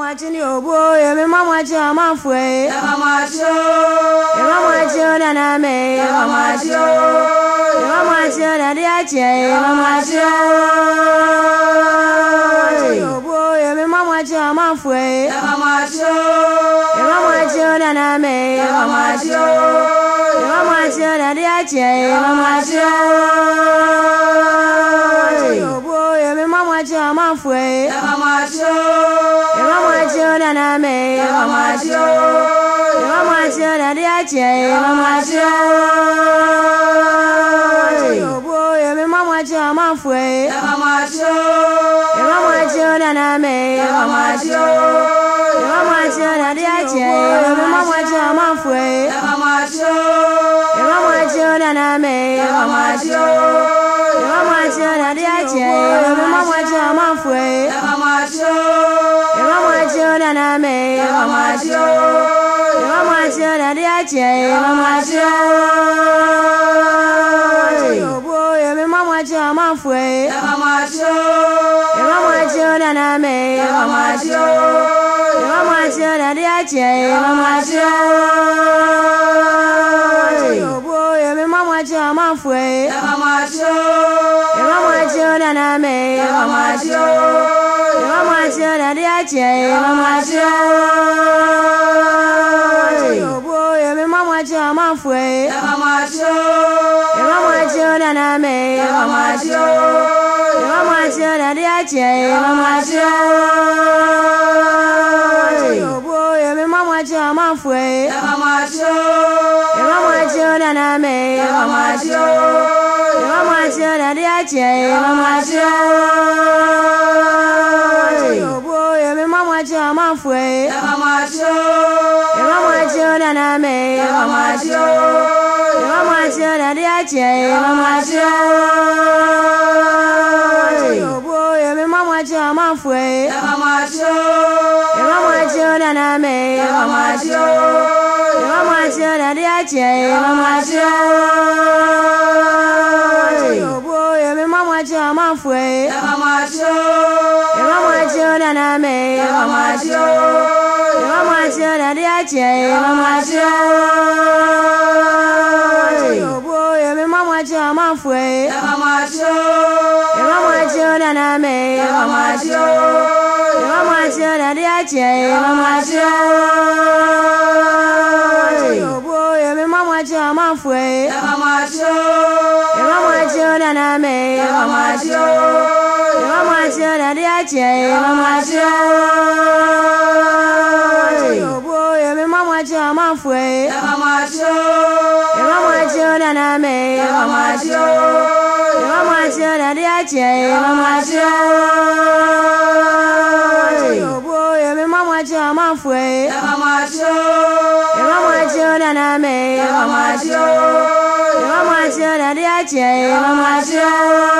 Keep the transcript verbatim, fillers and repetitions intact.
Chini obo, yemi mama cha mafwe. Mama cho, Mama cha na na me. Mama cho, Mama cha na dia che. Mama cho, Chini obo, yemi mama cha mafwe. Mama cho, Mama cha na na me. Mama cho, Mama cha na dia che. Mama cho, Chini obo, yemi mama cha mafwe. Mama cho, Mama cha na na me. Mama cho, Mama cha na dia che. Mama cho, Chini obo, yemi mama cha mafwe. Mama cho, Mama cha na na me. Mama cho, Mama cha na dia che. Mama cha mafwe. Mama cho, Mama cha na na me. Mama cho, Mama cha na dia che. Mama cha mafwe. Mama cho, Mama cha na na me. Mama cho, Mama cha na dia che. Mama cho, Obo yemi mama cha mafwe. Mama cho, Mama cha na na me. Mama cho, Mama cha na dia che. Mama cho, Obo yemi mama cha mafwe. Mama cho, Mama cha na na me. Mama cho, Mama cha na dia che. Mama cho, Obo yemi mama cha mafwe. Mama cho, Mama cha na na me. Mama cho, Mama cha na dia che. Mama cho, Obo yemi mama cha mafwe. Mama cho, Mama cha na na me. Mama cho, Mama cha na dia che. Mama cho, Obo yemi mama cha mafwe. Mama cho, Mama cha na na me. Mama cho, Mama cha na dia che. Mama cho, Obo yemi mama cha mafwe. Mama cho, Mama cha na na me. Mama cho, Mama cha na dia che. Mama cho, Obo yemi mama cha mafwe. Mama cho, Mama cha na na me. Mama cho, Mama cha na dia che. Mama cho, Obo yemi mama cha mafwe. Mama cho, Mama cha na na me. Mama cho, Mama cha na dia che. Mama cho, Obo yemi mama cha mafwe. Mama cho, Mama cha na na me. Mama cho, Mama cha na dia che. Mama cho, Obo yemi mama cha mafwe. Mama cho, Mama cha na na me. Mama cho, Mama cha na dia che. Mama cho, Obo yemi mama cha mafwe. Mama cho, Mama cha na na me. Mama cho, Mama cha na dia che. Mama cho.